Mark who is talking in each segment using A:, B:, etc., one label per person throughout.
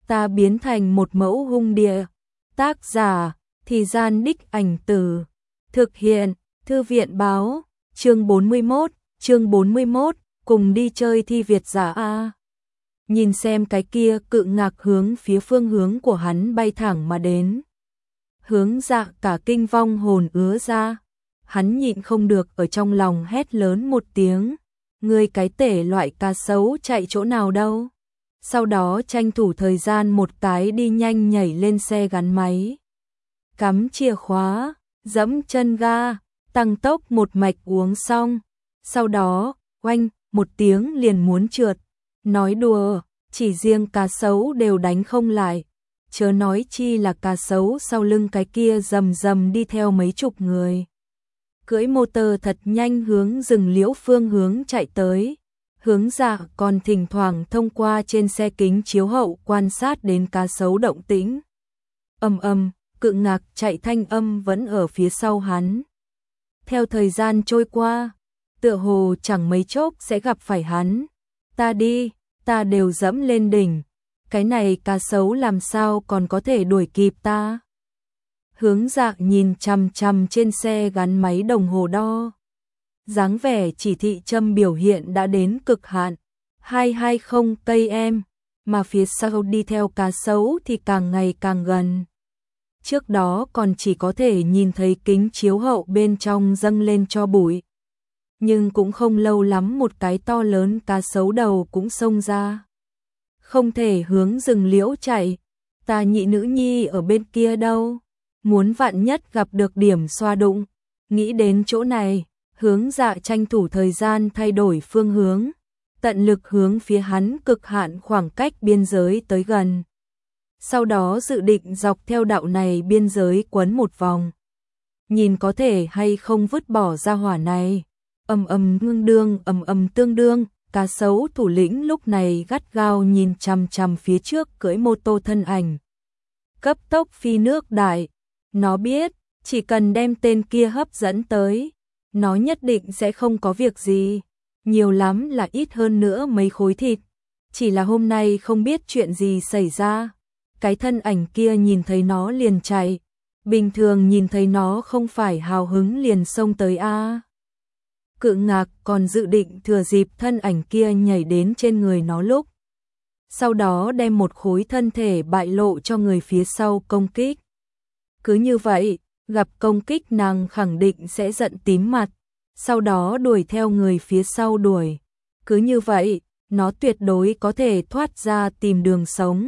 A: ta biến thành một mẫu hung địa. Tác giả, Thì Gian Đích Ảnh Từ. Thực hiện, Thư viện báo, chương 41, cùng đi chơi thi Việt giả A. Nhìn xem cái kia cự ngạc hướng phía phương hướng của hắn bay thẳng mà đến. Hướng Dạ cả kinh vong hồn ứa ra. Hắn nhịn không được ở trong lòng hét lớn một tiếng. Ngươi cái tể loại cá sấu chạy chỗ nào đâu? Sau đó tranh thủ thời gian một cái đi nhanh nhảy lên xe gắn máy. Cắm chìa khóa, dẫm chân ga, tăng tốc một mạch uống xong. Sau đó, oanh, một tiếng liền muốn trượt. Nói đùa, chỉ riêng cá sấu đều đánh không lại. Chớ nói chi là cá sấu sau lưng cái kia rầm rầm đi theo mấy chục người. Cưỡi motor thật nhanh hướng rừng liễu phương hướng chạy tới. Hướng Dạ còn thỉnh thoảng thông qua trên xe kính chiếu hậu quan sát đến cá sấu động tĩnh. Cự ngạc chạy thanh âm vẫn ở phía sau hắn. Theo thời gian trôi qua, tựa hồ chẳng mấy chốc sẽ gặp phải hắn. Ta đi, ta đều dẫm lên đỉnh. Cái này cá sấu làm sao còn có thể đuổi kịp ta? Hướng Dạ nhìn chằm chằm trên xe gắn máy đồng hồ đo. Dáng vẻ chỉ thị châm biểu hiện đã đến cực hạn. 220 cây em, mà phía sau đi theo cá sấu thì càng ngày càng gần. Trước đó còn chỉ có thể nhìn thấy kính chiếu hậu bên trong dâng lên cho bụi. Nhưng cũng không lâu lắm một cái to lớn cá sấu đầu cũng xông ra. Không thể hướng rừng liễu chạy, ta nhị nữ nhi ở bên kia đâu. Muốn vạn nhất gặp được điểm xoa đụng. Nghĩ đến chỗ này, Hướng Dạ tranh thủ thời gian thay đổi phương hướng. Tận lực hướng phía hắn cực hạn khoảng cách biên giới tới gần. Sau đó dự định dọc theo đạo này biên giới quấn một vòng. Nhìn có thể hay không vứt bỏ ra hỏa này. Tương đương, cá sấu thủ lĩnh lúc này gắt gao nhìn chằm chằm phía trước cưỡi mô tô thân ảnh. Cấp tốc phi nước đại. Nó biết, chỉ cần đem tên kia hấp dẫn tới, nó nhất định sẽ không có việc gì. Nhiều lắm là ít hơn nữa mấy khối thịt. Chỉ là hôm nay không biết chuyện gì xảy ra. Cái thân ảnh kia nhìn thấy nó liền chạy. Bình thường nhìn thấy nó không phải hào hứng liền xông tới a. Cự ngạc còn dự định thừa dịp thân ảnh kia nhảy đến trên người nó lúc. Sau đó đem một khối thân thể bại lộ cho người phía sau công kích. Cứ như vậy, gặp công kích nàng khẳng định sẽ giận tím mặt. Sau đó đuổi theo người phía sau đuổi. Cứ như vậy, nó tuyệt đối có thể thoát ra tìm đường sống.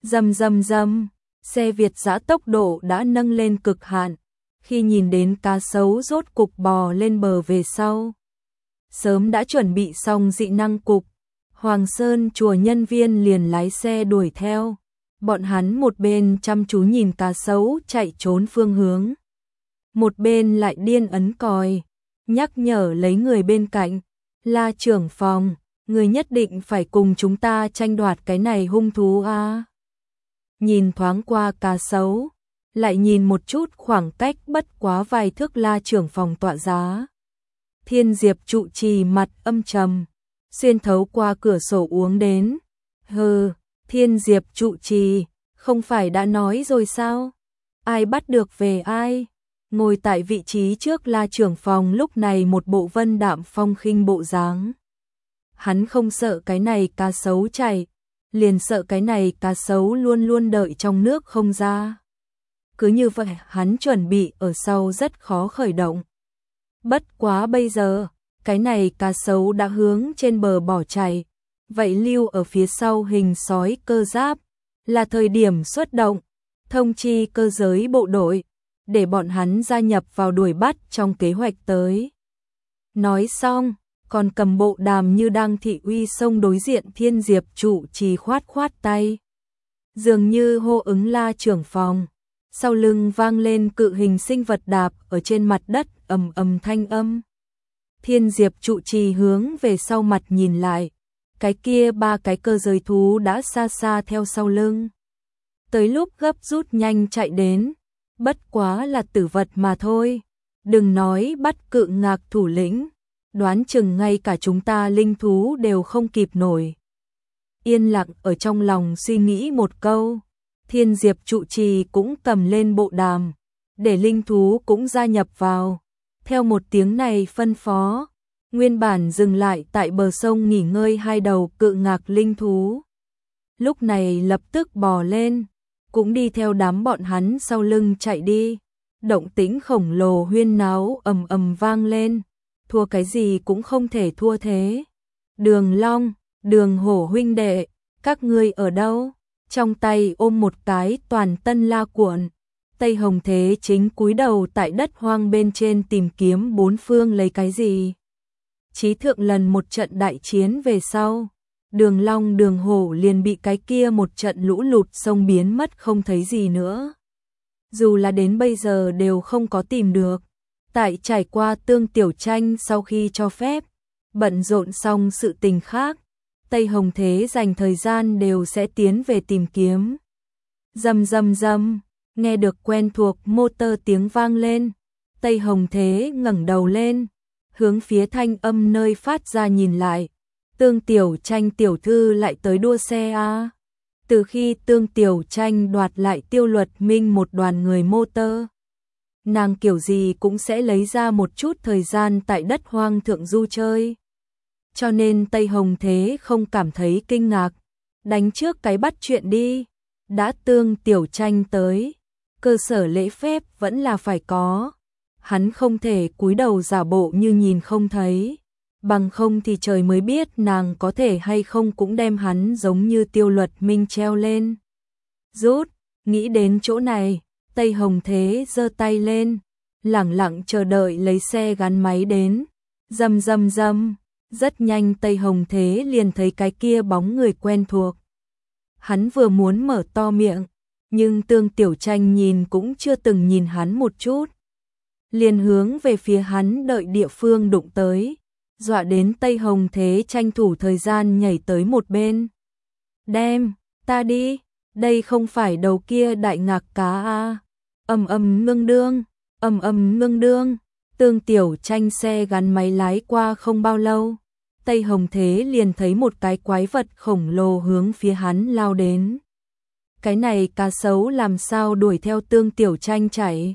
A: Rầm, xe Việt dã tốc độ đã nâng lên cực hạn. Khi nhìn đến cá sấu rốt cục bò lên bờ về sau. Sớm đã chuẩn bị xong dị năng cục. Hoàng Sơn chùa nhân viên liền lái xe đuổi theo. Bọn hắn một bên chăm chú nhìn cá sấu chạy trốn phương hướng. Một bên lại điên ấn còi. Nhắc nhở lấy người bên cạnh. La trưởng phòng, người nhất định phải cùng chúng ta tranh đoạt cái này hung thú a. Nhìn thoáng qua cá sấu, lại nhìn một chút khoảng cách bất quá vài thước La trưởng phòng tọa giá. Thiên Diệp trụ trì mặt âm trầm, xuyên thấu qua cửa sổ uống đến. Hừ, Thiên Diệp trụ trì, không phải đã nói rồi sao? Ai bắt được về ai? Ngồi tại vị trí trước La trưởng phòng lúc này một bộ vân đạm phong khinh bộ dáng. Hắn không sợ cái này cá sấu chạy, liền sợ cái này cá sấu luôn luôn đợi trong nước không ra. Cứ như vậy hắn chuẩn bị ở sau rất khó khởi động. Bất quá bây giờ, cái này cá sấu đã hướng trên bờ bỏ chạy. Vậy lưu ở phía sau hình sói cơ giáp, là thời điểm xuất động, thông chi cơ giới bộ đội, để bọn hắn gia nhập vào đuổi bắt trong kế hoạch tới. Nói xong, còn cầm bộ đàm như đang thị uy xông đối diện Thiên Diệp trụ trì khoát tay. Dường như hô ứng La trưởng phòng. Sau lưng vang lên cự hình sinh vật đạp ở trên mặt đất thanh âm. Thiên Diệp trụ trì hướng về sau mặt nhìn lại. Cái kia ba cái cơ giới thú đã xa xa theo sau lưng. Tới lúc gấp rút nhanh chạy đến. Bất quá là tử vật mà thôi. Đừng nói bắt cự ngạc thủ lĩnh. Đoán chừng ngay cả chúng ta linh thú đều không kịp nổi. yên lặng ở trong lòng suy nghĩ một câu. Thiên Diệp trụ trì cũng cầm lên bộ đàm, để linh thú cũng gia nhập vào. Theo một tiếng này phân phó, nguyên bản dừng lại tại bờ sông nghỉ ngơi hai đầu cự ngạc linh thú. Lúc này lập tức bò lên, cũng đi theo đám bọn hắn sau lưng chạy đi. Động tĩnh khổng lồ huyên náo ầm ầm vang lên, thua cái gì cũng không thể thua thế. Đường Long, Đường Hổ huynh đệ, các ngươi ở đâu? Trong tay ôm một cái toàn tân la cuộn. Tây Hồng Thế chính cúi đầu tại đất hoang bên trên tìm kiếm bốn phương lấy cái gì. Chí thượng lần một trận đại chiến về sau, Đường Long Đường Hổ liền bị cái kia một trận lũ lụt sông biến mất không thấy gì nữa. Dù là đến bây giờ đều không có tìm được. Tại trải qua Tương Tiểu Tranh sau khi cho phép, bận rộn xong sự tình khác, Tây Hồng Thế dành thời gian đều sẽ tiến về tìm kiếm. Rầm rầm rầm, nghe được quen thuộc motor tiếng vang lên, Tây Hồng Thế ngẩng đầu lên, hướng phía thanh âm nơi phát ra nhìn lại. Tương Tiểu Tranh tiểu thư lại tới đua xe à? Từ khi Tương Tiểu Tranh đoạt lại Tiêu Luật Minh một đoàn người motor, nàng kiểu gì cũng sẽ lấy ra một chút thời gian tại đất hoang thượng du chơi. Cho nên Tây Hồng Thế không cảm thấy kinh ngạc, đánh trước cái bắt chuyện đi. Đã Tương Tiểu Tranh tới, cơ sở lễ phép vẫn là phải có. Hắn không thể cúi đầu giả bộ như nhìn không thấy, bằng không thì trời mới biết nàng có thể hay không cũng đem hắn giống như Tiêu Luật Minh treo lên. Rút, nghĩ đến chỗ này, Tây Hồng Thế giơ tay lên, lẳng lặng chờ đợi lấy xe gắn máy đến. Rầm rầm rầm, rất nhanh Tây Hồng Thế liền thấy cái kia bóng người quen thuộc. Hắn vừa muốn mở to miệng, nhưng Tương Tiểu Tranh nhìn cũng chưa từng nhìn hắn một chút, liền hướng về phía hắn đợi địa phương đụng tới, dọa đến Tây Hồng Thế tranh thủ thời gian nhảy tới một bên. Đem, ta đi, đây không phải đầu kia đại ngạc cá à. Ầm ầm ngưng đương, ầm ầm ngưng đương. Tương Tiểu Tranh xe gắn máy lái qua không bao lâu, Tây Hồng Thế liền thấy một cái quái vật khổng lồ hướng phía hắn lao đến. Cái này cá sấu làm sao đuổi theo Tương Tiểu Tranh chạy?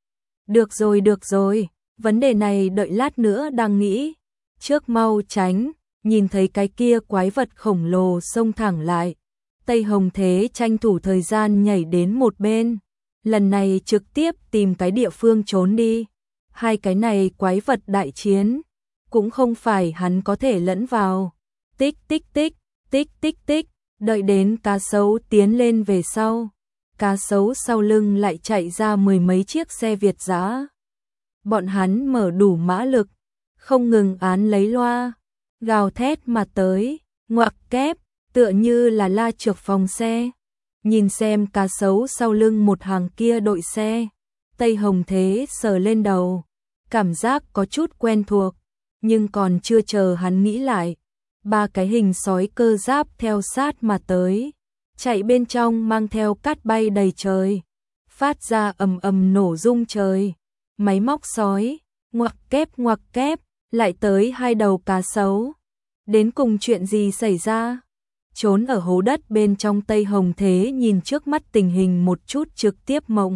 A: Được rồi, vấn đề này đợi lát nữa đang nghĩ. Trước mau tránh, nhìn thấy cái kia quái vật khổng lồ xông thẳng lại. Tây Hồng Thế tranh thủ thời gian nhảy đến một bên. Lần này trực tiếp tìm cái địa phương trốn đi. Hai cái này quái vật đại chiến, cũng không phải hắn có thể lẫn vào. Tích tích tích, tích tích tích, đợi đến cá sấu tiến lên về sau. Cá sấu sau lưng lại chạy ra mười mấy chiếc xe Việt dã. Bọn hắn mở đủ mã lực, không ngừng án lấy loa, gào thét mà tới, ngoặc kép, tựa như là la trược phòng xe. Nhìn xem cá sấu sau lưng một hàng kia đội xe, Tây Hồng Thế sờ lên đầu, cảm giác có chút quen thuộc, nhưng còn chưa chờ hắn nghĩ lại, ba cái hình sói cơ giáp theo sát mà tới, chạy bên trong mang theo cát bay đầy trời, phát ra ầm ầm nổ rung trời. Máy móc sói, ngoặc kép, lại tới hai đầu cá sấu. Đến cùng chuyện gì xảy ra? Trốn ở hố đất bên trong Tây Hồng Thế nhìn trước mắt tình hình một chút trực tiếp mộng.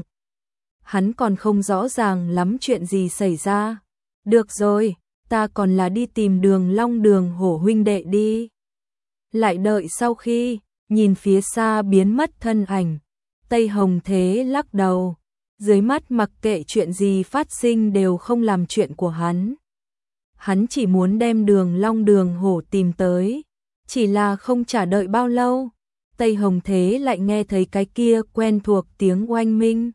A: Hắn còn không rõ ràng lắm chuyện gì xảy ra. Được rồi, ta còn là đi tìm Đường Long Đường Hổ huynh đệ đi. Lại đợi sau khi nhìn phía xa biến mất thân ảnh, Tây Hồng Thế lắc đầu. Dưới mắt mặc kệ chuyện gì phát sinh đều không làm chuyện của hắn. Hắn chỉ muốn đem Đường Long Đường Hổ tìm tới. Chỉ là không trả đợi bao lâu, Tây Hồng Thế lại nghe thấy cái kia quen thuộc tiếng oanh minh.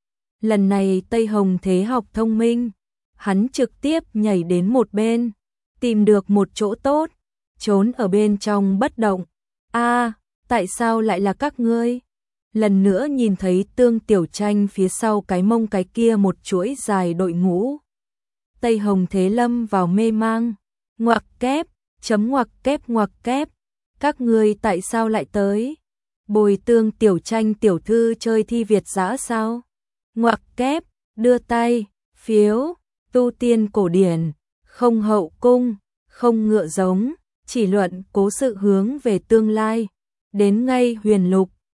A: Lần này Tây Hồng Thế học thông minh, hắn trực tiếp nhảy đến một bên, tìm được một chỗ tốt, trốn ở bên trong bất động. A, tại sao lại là các ngươi? Lần nữa nhìn thấy Tương Tiểu Tranh phía sau cái mông cái kia một chuỗi dài đội ngũ. Tây Hồng Thế lâm vào mê mang, ngoặc kép, chấm ngoặc kép, các ngươi tại sao lại tới? Bồi Tương Tiểu Tranh tiểu thư chơi thi Việt dã sao? Ngoặc kép, đưa tay, phiếu, tu tiên cổ điển, không hậu cung, không ngựa giống, chỉ luận cố sự hướng về tương lai. Đến ngay huyền lục,